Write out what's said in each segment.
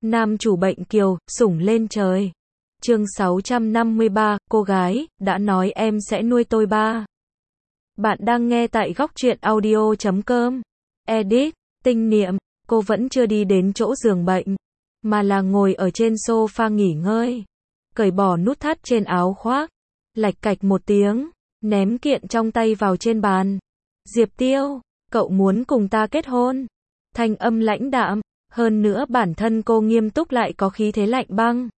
Nam chủ bệnh kiều, sủng lên trời. Chương 653, cô gái, đã nói em sẽ nuôi tôi ba. Bạn đang nghe tại góc truyện audio.com. Edit, Tinh Niệm, cô vẫn chưa đi đến chỗ giường bệnh, mà là ngồi ở trên sofa nghỉ ngơi. Cởi bỏ nút thắt trên áo khoác, lạch cạch một tiếng, ném kiện trong tay vào trên bàn. Diệp Tiêu, cậu muốn cùng ta kết hôn? Thanh âm lãnh đạm, hơn nữa bản thân cô nghiêm túc lại có khí thế lạnh băng,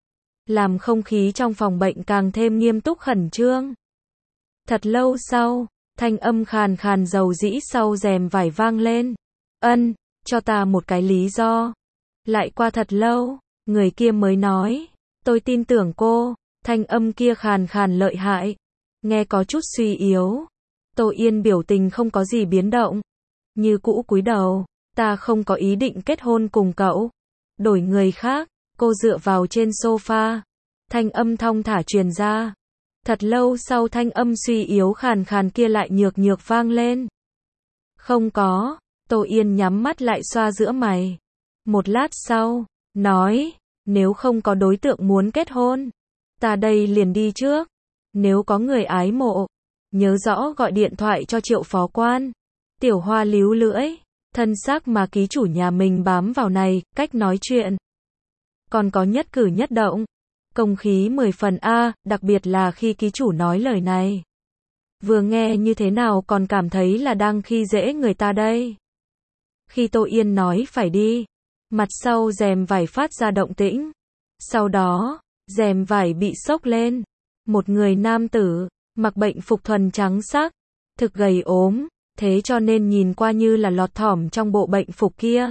làm không khí trong phòng bệnh càng thêm nghiêm túc khẩn trương. Thật lâu sau, thanh âm khàn khàn dầu dĩ sau rèm vải vang lên. Ân, cho ta một cái lý do. Lại qua thật lâu, người kia mới nói, tôi tin tưởng cô. Thanh âm kia khàn khàn lợi hại, nghe có chút suy yếu. Tô Yên biểu tình không có gì biến động, như cũ cúi đầu, ta không có ý định kết hôn cùng cậu. Đổi người khác. Cô dựa vào trên sofa, thanh âm thong thả truyền ra. Thật lâu sau thanh âm suy yếu khàn khàn kia lại nhược nhược vang lên. Không có. Tô Yên nhắm mắt lại xoa giữa mày. Một lát sau, nói, nếu không có đối tượng muốn kết hôn, ta đây liền đi trước. Nếu có người ái mộ, nhớ rõ gọi điện thoại cho Triệu phó quan. Tiểu Hoa líu lưỡi, thân xác mà ký chủ nhà mình bám vào này, cách nói chuyện còn có nhất cử nhất động, công khí 10 phần a, đặc biệt là khi ký chủ nói lời này. Vừa nghe như thế nào còn cảm thấy là đang khi dễ người ta đây. Khi Tô Yên nói phải đi, mặt sau rèm vải phát ra động tĩnh. Sau đó, rèm vải bị xốc lên. Một người nam tử, mặc bệnh phục thuần trắng sắc, thực gầy ốm, thế cho nên nhìn qua như là lọt thỏm trong bộ bệnh phục kia.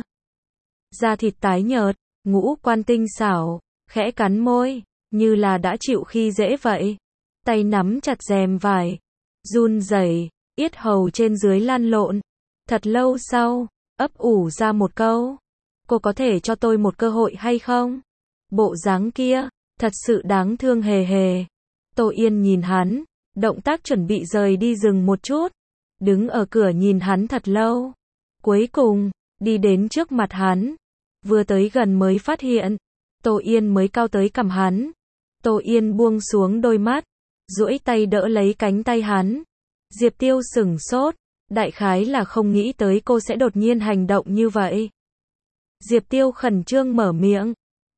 Da thịt tái nhợt, ngũ quan tinh xảo, khẽ cắn môi, như là đã chịu khi dễ vậy. Tay nắm chặt rèm vải, run rẩy, yết hầu trên dưới lăn lộn. Thật lâu sau, ấp ủ ra một câu, cô có thể cho tôi một cơ hội hay không? Bộ dáng kia, thật sự đáng thương hề hề. Tô Yên nhìn hắn, động tác chuẩn bị rời đi dừng một chút, đứng ở cửa nhìn hắn thật lâu. Cuối cùng, đi đến trước mặt hắn. Vừa tới gần mới phát hiện, Tô Yên mới cao tới cằm hắn. Tô Yên buông xuống đôi mắt, duỗi tay đỡ lấy cánh tay hắn. Diệp Tiêu sửng sốt, đại khái là không nghĩ tới cô sẽ đột nhiên hành động như vậy. Diệp Tiêu khẩn trương mở miệng,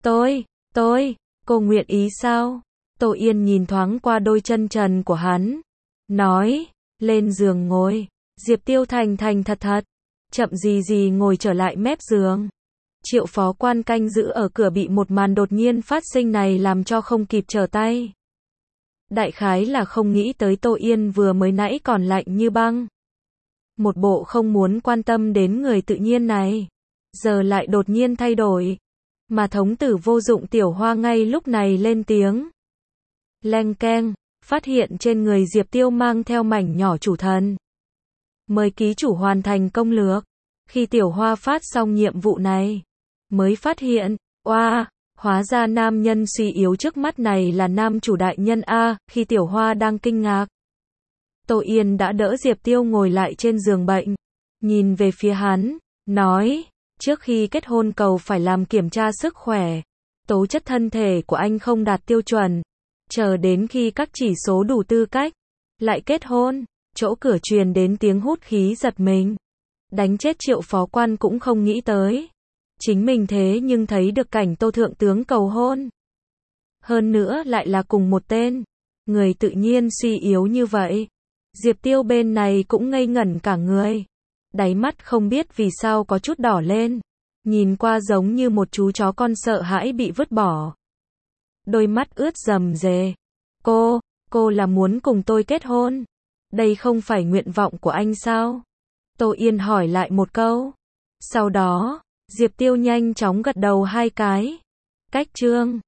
tôi, cô nguyện ý sao? Tô Yên nhìn thoáng qua đôi chân trần của hắn, nói, lên giường ngồi. Diệp Tiêu thành thành thật thật, chậm gì gì ngồi trở lại mép giường. Triệu phó quan canh giữ ở cửa bị một màn đột nhiên phát sinh này làm cho không kịp trở tay. Đại khái là không nghĩ tới Tô Yên vừa mới nãy còn lạnh như băng. Một bộ không muốn quan tâm đến người tự nhiên này, giờ lại đột nhiên thay đổi. Mà thống tử vô dụng Tiểu Hoa ngay lúc này lên tiếng. Leng keng, phát hiện trên người Diệp Tiêu mang theo mảnh nhỏ chủ thần. Mời ký chủ hoàn thành công lược. Khi Tiểu Hoa phát xong nhiệm vụ này, mới phát hiện, hóa ra nam nhân suy yếu trước mắt này là nam chủ đại nhân a. Khi Tiểu Hoa đang kinh ngạc, Tô Yên đã đỡ Diệp Tiêu ngồi lại trên giường bệnh, nhìn về phía hắn, nói, trước khi kết hôn cầu phải làm kiểm tra sức khỏe, tố chất thân thể của anh không đạt tiêu chuẩn, chờ đến khi các chỉ số đủ tư cách, lại kết hôn. Chỗ cửa truyền đến tiếng hút khí giật mình, đánh chết Triệu phó quan cũng không nghĩ tới. Chính mình thế nhưng thấy được cảnh Tô thượng tướng cầu hôn. Hơn nữa lại là cùng một tên, người tự nhiên suy yếu như vậy. Diệp Tiêu bên này cũng ngây ngẩn cả người, đáy mắt không biết vì sao có chút đỏ lên, nhìn qua giống như một chú chó con sợ hãi bị vứt bỏ. Đôi mắt ướt rầm rề. Cô là muốn cùng tôi kết hôn? Đây không phải nguyện vọng của anh sao? Tô Yên hỏi lại một câu. Sau đó, Diệp Tiêu nhanh chóng gật đầu 2 cái. Cách chương